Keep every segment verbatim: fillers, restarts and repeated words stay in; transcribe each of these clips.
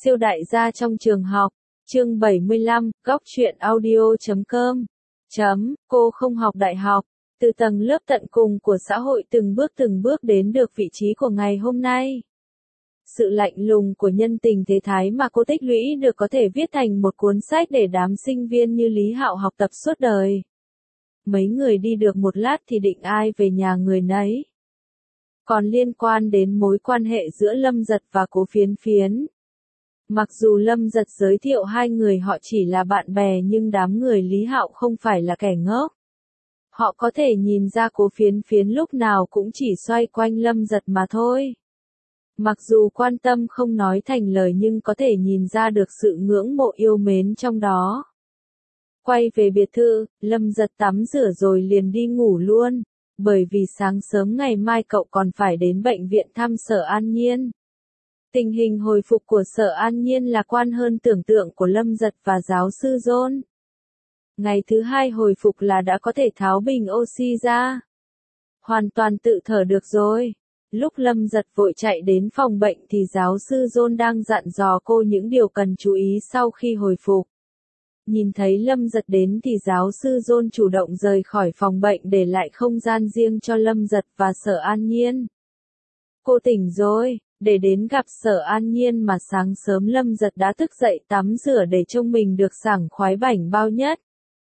Siêu đại gia trong trường học, chương bảy mươi lăm, góc truyện audio chấm com. Chấm, cô không học đại học, từ tầng lớp tận cùng của xã hội từng bước từng bước đến được vị trí của ngày hôm nay. Sự lạnh lùng của nhân tình thế thái mà cô tích lũy được có thể viết thành một cuốn sách để đám sinh viên như Lý Hạo học tập suốt đời. Mấy người đi được một lát thì định ai về nhà người nấy. Còn liên quan đến mối quan hệ giữa Lâm Giật và Cố Phiến Phiến. Mặc dù Lâm Giật giới thiệu hai người họ chỉ là bạn bè nhưng đám người Lý Hạo không phải là kẻ ngốc. Họ có thể nhìn ra Cố Phiến Phiến lúc nào cũng chỉ xoay quanh Lâm Giật mà thôi. Mặc dù quan tâm không nói thành lời nhưng có thể nhìn ra được sự ngưỡng mộ yêu mến trong đó. Quay về biệt thự, Lâm Giật tắm rửa rồi liền đi ngủ luôn, bởi vì sáng sớm ngày mai cậu còn phải đến bệnh viện thăm Sở An Nhiên. Tình hình hồi phục của Sở An Nhiên lạc quan hơn tưởng tượng của Lâm Giật và giáo sư John. Ngày thứ hai hồi phục là đã có thể tháo bình oxy ra. Hoàn toàn tự thở được rồi. Lúc Lâm Giật vội chạy đến phòng bệnh thì giáo sư John đang dặn dò cô những điều cần chú ý sau khi hồi phục. Nhìn thấy Lâm Giật đến thì giáo sư John chủ động rời khỏi phòng bệnh để lại không gian riêng cho Lâm Giật và Sở An Nhiên. Cô tỉnh rồi, để đến gặp Sở An Nhiên mà sáng sớm Lâm Giật đã thức dậy tắm rửa để trông mình được sảng khoái bảnh bao nhất.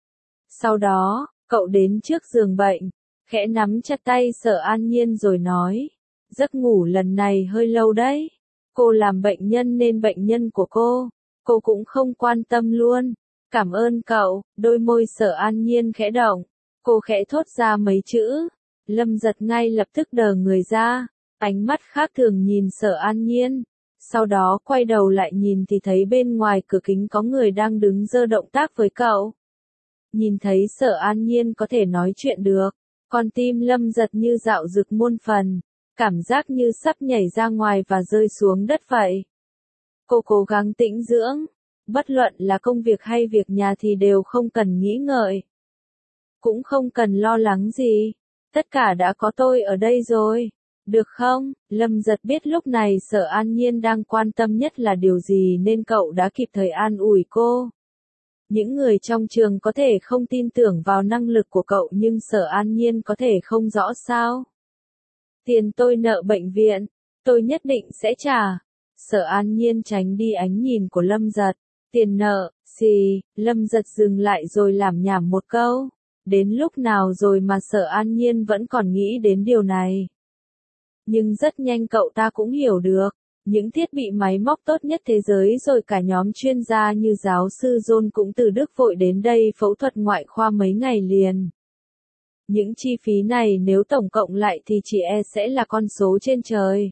Sau đó, cậu đến trước giường bệnh, khẽ nắm chặt tay Sở An Nhiên rồi nói, giấc ngủ lần này hơi lâu đấy. Cô làm bệnh nhân nên bệnh nhân của cô, cô cũng không quan tâm luôn. Cảm ơn cậu, đôi môi Sở An Nhiên khẽ động, cô khẽ thốt ra mấy chữ. Lâm Giật ngay lập tức đờ người ra, ánh mắt khác thường nhìn Sở An Nhiên. Sau đó quay đầu lại nhìn thì thấy bên ngoài cửa kính có người đang đứng giơ động tác với cậu. Nhìn thấy Sở An Nhiên có thể nói chuyện được, con tim Lâm Giật như dạo dực muôn phần, cảm giác như sắp nhảy ra ngoài và rơi xuống đất vậy. Cô cố gắng tĩnh dưỡng. Bất luận là công việc hay việc nhà thì đều không cần nghĩ ngợi. Cũng không cần lo lắng gì. Tất cả đã có tôi ở đây rồi. Được không? Lâm Giật biết lúc này Sở An Nhiên đang quan tâm nhất là điều gì nên cậu đã kịp thời an ủi cô. Những người trong trường có thể không tin tưởng vào năng lực của cậu nhưng Sở An Nhiên có thể không rõ sao. Tiền tôi nợ bệnh viện, tôi nhất định sẽ trả. Sở An Nhiên tránh đi ánh nhìn của Lâm Giật. Tiền nợ, xì, Lâm Giật dừng lại rồi làm nhảm một câu. Đến lúc nào rồi mà Sở An Nhiên vẫn còn nghĩ đến điều này. Nhưng rất nhanh cậu ta cũng hiểu được, những thiết bị máy móc tốt nhất thế giới rồi cả nhóm chuyên gia như giáo sư John cũng từ Đức vội đến đây phẫu thuật ngoại khoa mấy ngày liền. Những chi phí này nếu tổng cộng lại thì chỉ e sẽ là con số trên trời.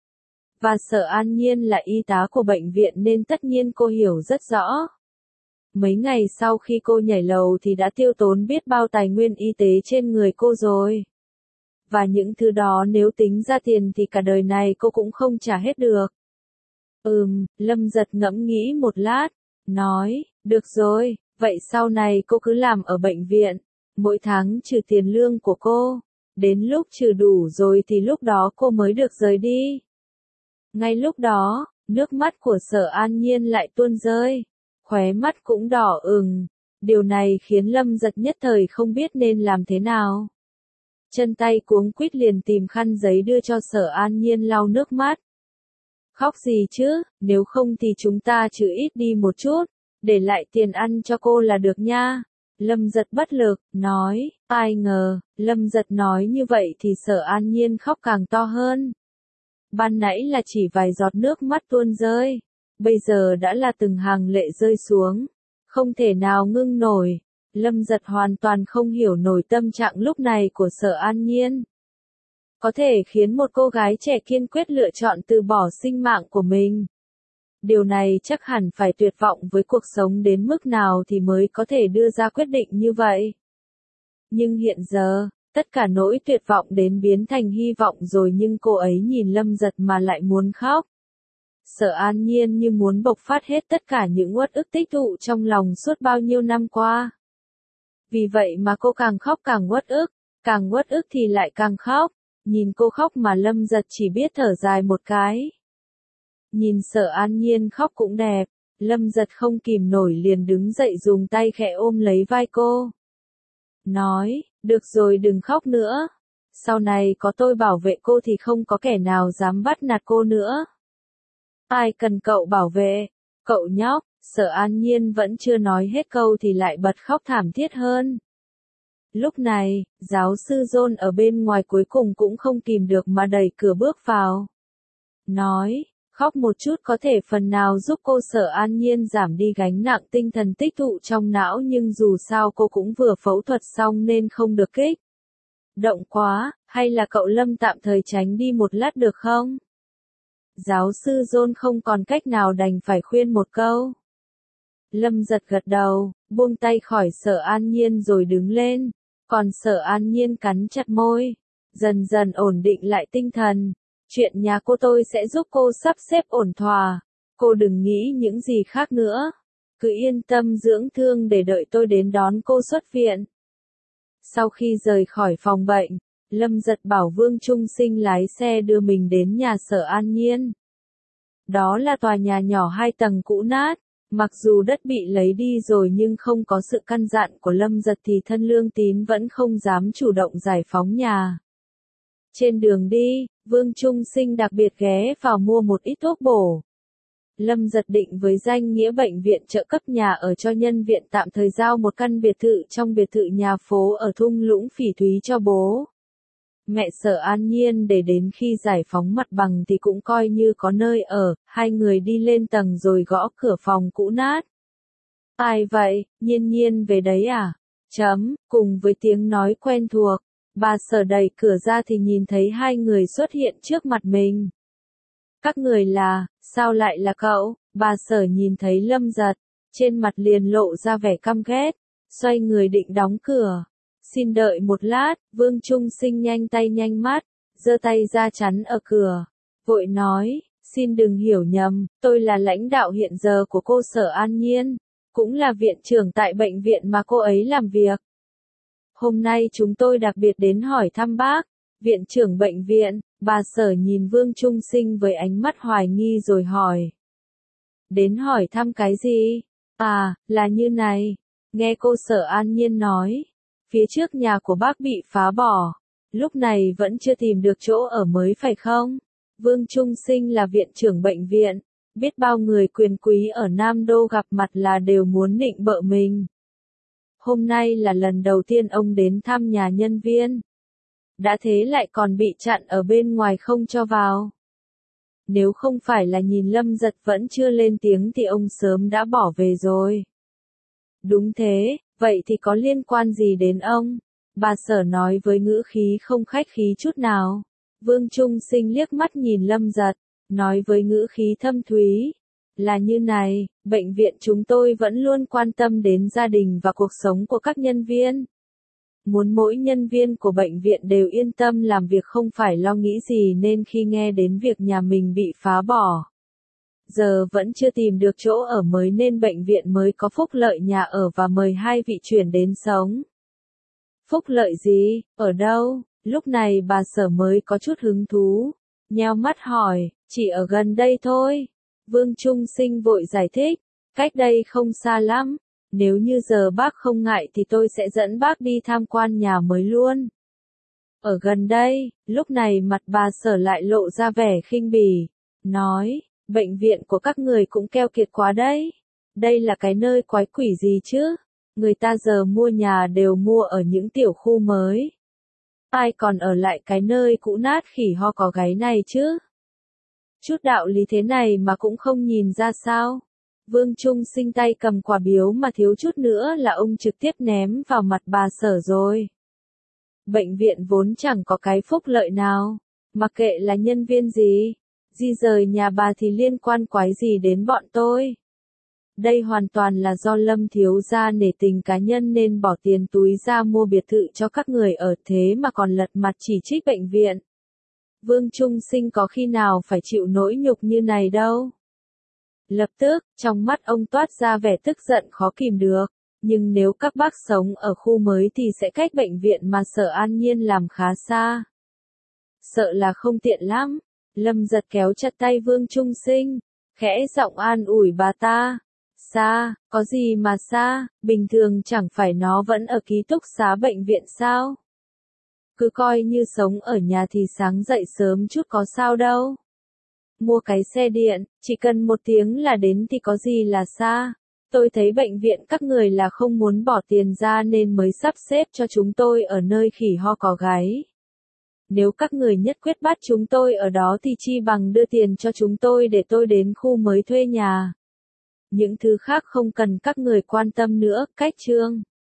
Và Sở An Nhiên là y tá của bệnh viện nên tất nhiên cô hiểu rất rõ. Mấy ngày sau khi cô nhảy lầu thì đã tiêu tốn biết bao tài nguyên y tế trên người cô rồi. Và những thứ đó nếu tính ra tiền thì cả đời này cô cũng không trả hết được. Ừm, Lâm Giật ngẫm nghĩ một lát, nói, được rồi, vậy sau này cô cứ làm ở bệnh viện, mỗi tháng trừ tiền lương của cô, đến lúc trừ đủ rồi thì lúc đó cô mới được rời đi. Ngay lúc đó, nước mắt của Sở An Nhiên lại tuôn rơi, khóe mắt cũng đỏ ửng, điều này khiến Lâm Giật nhất thời không biết nên làm thế nào. Chân tay cuống quýt liền tìm khăn giấy đưa cho Sở An Nhiên lau nước mắt. Khóc gì chứ, nếu không thì chúng ta trừ ít đi một chút, để lại tiền ăn cho cô là được nha. Lâm Giật bất lực, nói, ai ngờ, Lâm Giật nói như vậy thì Sở An Nhiên khóc càng to hơn. Ban nãy là chỉ vài giọt nước mắt tuôn rơi, bây giờ đã là từng hàng lệ rơi xuống, không thể nào ngưng nổi. Lâm Giật hoàn toàn không hiểu nổi tâm trạng lúc này của Sở An Nhiên. Có thể khiến một cô gái trẻ kiên quyết lựa chọn từ bỏ sinh mạng của mình. Điều này chắc hẳn phải tuyệt vọng với cuộc sống đến mức nào thì mới có thể đưa ra quyết định như vậy. Nhưng hiện giờ, tất cả nỗi tuyệt vọng đến biến thành hy vọng rồi nhưng cô ấy nhìn Lâm Giật mà lại muốn khóc. Sở An Nhiên như muốn bộc phát hết tất cả những uất ức tích tụ trong lòng suốt bao nhiêu năm qua. Vì vậy mà cô càng khóc càng uất ức, càng uất ức thì lại càng khóc. Nhìn cô khóc mà Lâm Giật chỉ biết thở dài một cái. Nhìn Sở An Nhiên khóc cũng đẹp, Lâm Giật không kìm nổi liền đứng dậy dùng tay khẽ ôm lấy vai cô. Nói, được rồi đừng khóc nữa. Sau này có tôi bảo vệ cô thì không có kẻ nào dám bắt nạt cô nữa. Ai cần cậu bảo vệ? Cậu nhóc, Sở An Nhiên vẫn chưa nói hết câu thì lại bật khóc thảm thiết hơn. Lúc này, giáo sư John ở bên ngoài cuối cùng cũng không kìm được mà đẩy cửa bước vào. Nói, khóc một chút có thể phần nào giúp cô Sở An Nhiên giảm đi gánh nặng tinh thần tích tụ trong não, nhưng dù sao cô cũng vừa phẫu thuật xong nên không được kích động quá, hay là cậu Lâm tạm thời tránh đi một lát được không? Giáo sư John không còn cách nào đành phải khuyên một câu. Lâm giật gật đầu, buông tay khỏi Sở An Nhiên rồi đứng lên, còn Sở An Nhiên cắn chặt môi, dần dần ổn định lại tinh thần. Chuyện nhà cô tôi sẽ giúp cô sắp xếp ổn thỏa, cô đừng nghĩ những gì khác nữa, cứ yên tâm dưỡng thương để đợi tôi đến đón cô xuất viện. Sau khi rời khỏi phòng bệnh, Lâm giật bảo Vương Trung Sinh lái xe đưa mình đến nhà Sở An Nhiên. Đó là tòa nhà nhỏ hai tầng cũ nát, mặc dù đất bị lấy đi rồi nhưng không có sự căn dặn của Lâm giật thì thân Lương Tín vẫn không dám chủ động giải phóng nhà. Trên đường đi, Vương Trung Sinh đặc biệt ghé vào mua một ít thuốc bổ. Lâm giật định với danh nghĩa bệnh viện trợ cấp nhà ở cho nhân viện tạm thời giao một căn biệt thự trong biệt thự nhà phố ở thung lũng Phỉ Thúy cho bố mẹ Sở An Nhiên, để đến khi giải phóng mặt bằng thì cũng coi như có nơi ở. Hai người đi lên tầng rồi gõ cửa phòng cũ nát. Ai vậy, Nhiên Nhiên về đấy à? Chấm, cùng với tiếng nói quen thuộc, bà Sở đẩy cửa ra thì nhìn thấy hai người xuất hiện trước mặt mình. Các người là, sao lại là cậu? Bà Sở nhìn thấy Lâm giật, trên mặt liền lộ ra vẻ căm ghét, xoay người định đóng cửa. Xin đợi một lát, Vương Trung Sinh nhanh tay nhanh mắt, giơ tay ra chắn ở cửa, vội nói, xin đừng hiểu nhầm, tôi là lãnh đạo hiện giờ của cô Sở An Nhiên, cũng là viện trưởng tại bệnh viện mà cô ấy làm việc. Hôm nay chúng tôi đặc biệt đến hỏi thăm bác, viện trưởng bệnh viện. Bà Sở nhìn Vương Trung Sinh với ánh mắt hoài nghi rồi hỏi. Đến hỏi thăm cái gì? À, là như này, nghe cô Sở An Nhiên nói, phía trước nhà của bác bị phá bỏ, lúc này vẫn chưa tìm được chỗ ở mới phải không? Vương Trung Sinh là viện trưởng bệnh viện, biết bao người quyền quý ở Nam Đô gặp mặt là đều muốn nịnh bợ mình. Hôm nay là lần đầu tiên ông đến thăm nhà nhân viên. Đã thế lại còn bị chặn ở bên ngoài không cho vào. Nếu không phải là nhìn Lâm giật vẫn chưa lên tiếng thì ông sớm đã bỏ về rồi. Đúng thế, vậy thì có liên quan gì đến ông? Bà Sở nói với ngữ khí không khách khí chút nào. Vương Trung Sinh liếc mắt nhìn Lâm giật, nói với ngữ khí thâm thúy. Là như này, bệnh viện chúng tôi vẫn luôn quan tâm đến gia đình và cuộc sống của các nhân viên. Muốn mỗi nhân viên của bệnh viện đều yên tâm làm việc không phải lo nghĩ gì, nên khi nghe đến việc nhà mình bị phá bỏ, giờ vẫn chưa tìm được chỗ ở mới nên bệnh viện mới có phúc lợi nhà ở và mời hai vị chuyển đến sống. Phúc lợi gì, ở đâu? Lúc này bà Sở mới có chút hứng thú, nheo mắt hỏi, chỉ ở gần đây thôi. Vương Trung Sinh vội giải thích, cách đây không xa lắm. Nếu như giờ bác không ngại thì tôi sẽ dẫn bác đi tham quan nhà mới luôn. Ở gần đây, lúc này mặt bà Sở lại lộ ra vẻ khinh bỉ, nói, bệnh viện của các người cũng keo kiệt quá đấy. Đây là cái nơi quái quỷ gì chứ? Người ta giờ mua nhà đều mua ở những tiểu khu mới. Ai còn ở lại cái nơi cũ nát khỉ ho có gáy này chứ? Chút đạo lý thế này mà cũng không nhìn ra sao? Vương Trung Sinh tay cầm quả biếu mà thiếu chút nữa là ông trực tiếp ném vào mặt bà Sở rồi. Bệnh viện vốn chẳng có cái phúc lợi nào, mặc kệ là nhân viên gì, di rời nhà bà thì liên quan quái gì đến bọn tôi. Đây hoàn toàn là do Lâm thiếu gia nể tình cá nhân nên bỏ tiền túi ra mua biệt thự cho các người ở, thế mà còn lật mặt chỉ trích bệnh viện. Vương Trung Sinh có khi nào phải chịu nỗi nhục như này đâu. Lập tức, trong mắt ông toát ra vẻ tức giận khó kìm được, nhưng nếu các bác sống ở khu mới thì sẽ cách bệnh viện mà Sở An Nhiên làm khá xa. Sợ là không tiện lắm. Lâm Giật kéo chặt tay Vương Trung Sinh, khẽ giọng an ủi bà ta. Xa, có gì mà xa, bình thường chẳng phải nó vẫn ở ký túc xá bệnh viện sao? Cứ coi như sống ở nhà thì sáng dậy sớm chút có sao đâu. Mua cái xe điện, chỉ cần một tiếng là đến thì có gì là xa. Tôi thấy bệnh viện các người là không muốn bỏ tiền ra nên mới sắp xếp cho chúng tôi ở nơi khỉ ho có gáy. Nếu các người nhất quyết bắt chúng tôi ở đó thì chi bằng đưa tiền cho chúng tôi để tôi đến khu mới thuê nhà. Những thứ khác không cần các người quan tâm nữa, cách chương.